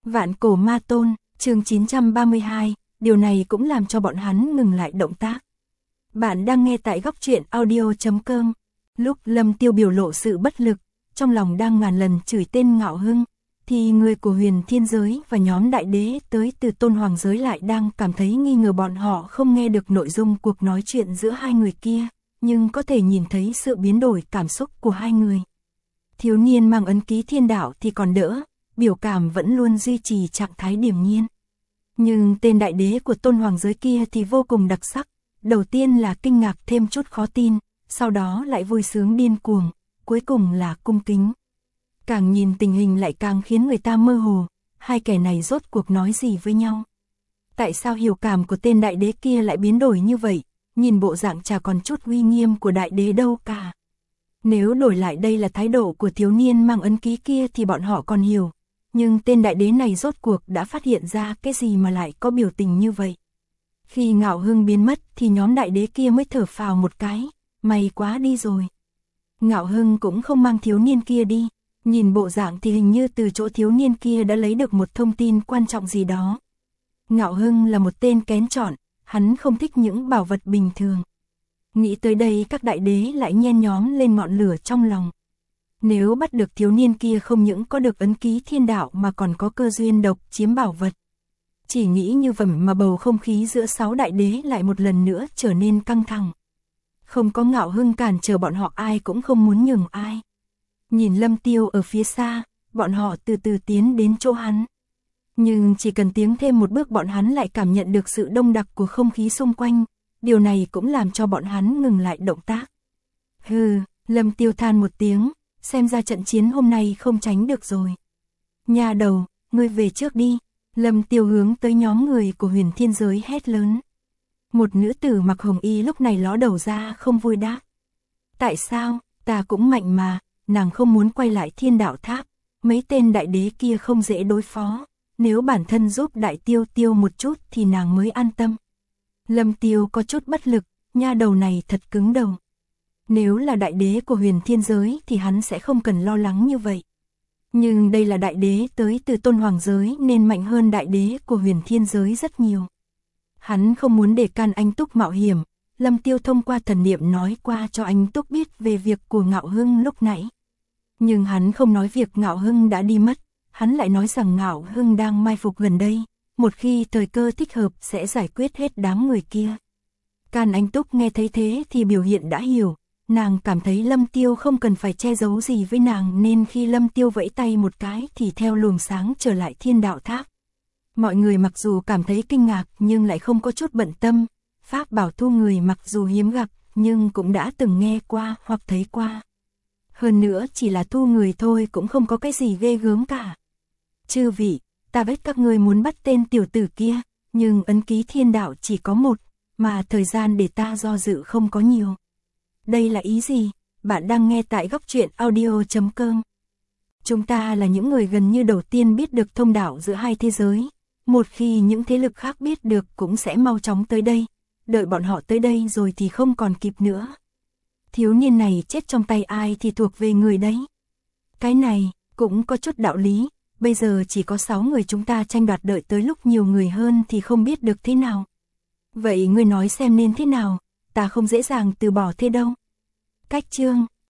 Vạn Cổ Ma Tôn, chương 932, điều này cũng làm cho bọn hắn ngừng lại động tác. Bạn đang nghe tại Góc Truyện Audio.com. Lúc Lâm Tiêu biểu lộ sự bất lực, trong lòng đang ngàn lần chửi tên Ngạo Hưng, thì người của Huyền Thiên Giới và nhóm đại đế tới từ Tôn Hoàng Giới lại đang cảm thấy nghi ngờ bọn họ không nghe được nội dung cuộc nói chuyện giữa hai người kia, nhưng có thể nhìn thấy sự biến đổi cảm xúc của hai người. Thiếu niên mang ấn ký thiên đạo thì còn đỡ, biểu cảm vẫn luôn duy trì trạng thái điềm nhiên. Nhưng tên đại đế của Tôn Hoàng Giới kia thì vô cùng đặc sắc, đầu tiên là kinh ngạc thêm chút khó tin, sau đó lại vui sướng điên cuồng, cuối cùng là cung kính. Càng nhìn tình hình lại càng khiến người ta mơ hồ, hai kẻ này rốt cuộc nói gì với nhau. Tại sao hiểu cảm của tên đại đế kia lại biến đổi như vậy, nhìn bộ dạng chả còn chút uy nghiêm của đại đế đâu cả. Nếu đổi lại đây là thái độ của thiếu niên mang ấn ký kia thì bọn họ còn hiểu, nhưng tên đại đế này rốt cuộc đã phát hiện ra cái gì mà lại có biểu tình như vậy. Khi Ngạo Hưng biến mất thì nhóm đại đế kia mới thở phào một cái, may quá đi rồi. Ngạo Hưng cũng không mang thiếu niên kia đi, nhìn bộ dạng thì hình như từ chỗ thiếu niên kia đã lấy được một thông tin quan trọng gì đó. Ngạo Hưng là một tên kén chọn, hắn không thích những bảo vật bình thường. Nghĩ tới đây các đại đế lại nhen nhóm lên ngọn lửa trong lòng. Nếu bắt được thiếu niên kia không những có được ấn ký thiên đạo mà còn có cơ duyên độc chiếm bảo vật. Chỉ nghĩ như vậy mà bầu không khí giữa 6 đại đế lại một lần nữa trở nên căng thẳng. Không có Ngạo Hưng cản trở bọn họ ai cũng không muốn nhường ai. Nhìn Lâm Tiêu ở phía xa, bọn họ từ từ tiến đến chỗ hắn. Nhưng chỉ cần tiến thêm một bước bọn hắn lại cảm nhận được sự đông đặc của không khí xung quanh. Điều này cũng làm cho bọn hắn ngừng lại động tác. Hừ, Lâm Tiêu than một tiếng, xem ra trận chiến hôm nay không tránh được rồi. Nhà đầu, ngươi về trước đi. Lâm Tiêu hướng tới nhóm người của Huyền Thiên Giới hét lớn. Một nữ tử mặc hồng y lúc này ló đầu ra không vui đáp. Tại sao, ta cũng mạnh mà, nàng không muốn quay lại Thiên Đạo Tháp. Mấy tên đại đế kia không dễ đối phó, nếu bản thân giúp đại tiêu tiêu một chút thì nàng mới an tâm. Lâm Tiêu có chút bất lực, nha đầu này thật cứng đầu. Nếu là đại đế của Huyền Thiên Giới thì hắn sẽ không cần lo lắng như vậy. Nhưng đây là đại đế tới từ Tôn Hoàng Giới nên mạnh hơn đại đế của Huyền Thiên Giới rất nhiều. Hắn không muốn để can anh Túc mạo hiểm, Lâm Tiêu thông qua thần niệm nói qua cho anh Túc biết về việc của Ngạo Hưng lúc nãy. Nhưng hắn không nói việc Ngạo Hưng đã đi mất, hắn lại nói rằng Ngạo Hưng đang mai phục gần đây, một khi thời cơ thích hợp sẽ giải quyết hết đám người kia. Can anh Túc nghe thấy thế thì biểu hiện đã hiểu. Nàng cảm thấy Lâm Tiêu không cần phải che giấu gì với nàng nên khi Lâm Tiêu vẫy tay một cái thì theo luồng sáng trở lại Thiên Đạo Tháp. Mọi người mặc dù cảm thấy kinh ngạc nhưng lại không có chút bận tâm. Pháp bảo thu người mặc dù hiếm gặp nhưng cũng đã từng nghe qua hoặc thấy qua. Hơn nữa chỉ là thu người thôi cũng không có cái gì ghê gớm cả. Chư vị, ta biết các ngươi muốn bắt tên tiểu tử kia, nhưng ấn ký thiên đạo chỉ có một, mà thời gian để ta do dự không có nhiều. Đây là ý gì? Bạn đang nghe tại Góc Truyện Audio.com. Chúng ta là những người gần như đầu tiên biết được thông đạo giữa hai thế giới. Một khi những thế lực khác biết được cũng sẽ mau chóng tới đây. Đợi bọn họ tới đây rồi thì không còn kịp nữa. Thiếu niên này chết trong tay ai thì thuộc về người đấy. Cái này cũng có chút đạo lý. Bây giờ chỉ có 6 người chúng ta tranh đoạt, đợi tới lúc nhiều người hơn thì không biết được thế nào. Vậy ngươi nói xem nên thế nào? Ta không dễ dàng từ bỏ thế đâu. Cách chương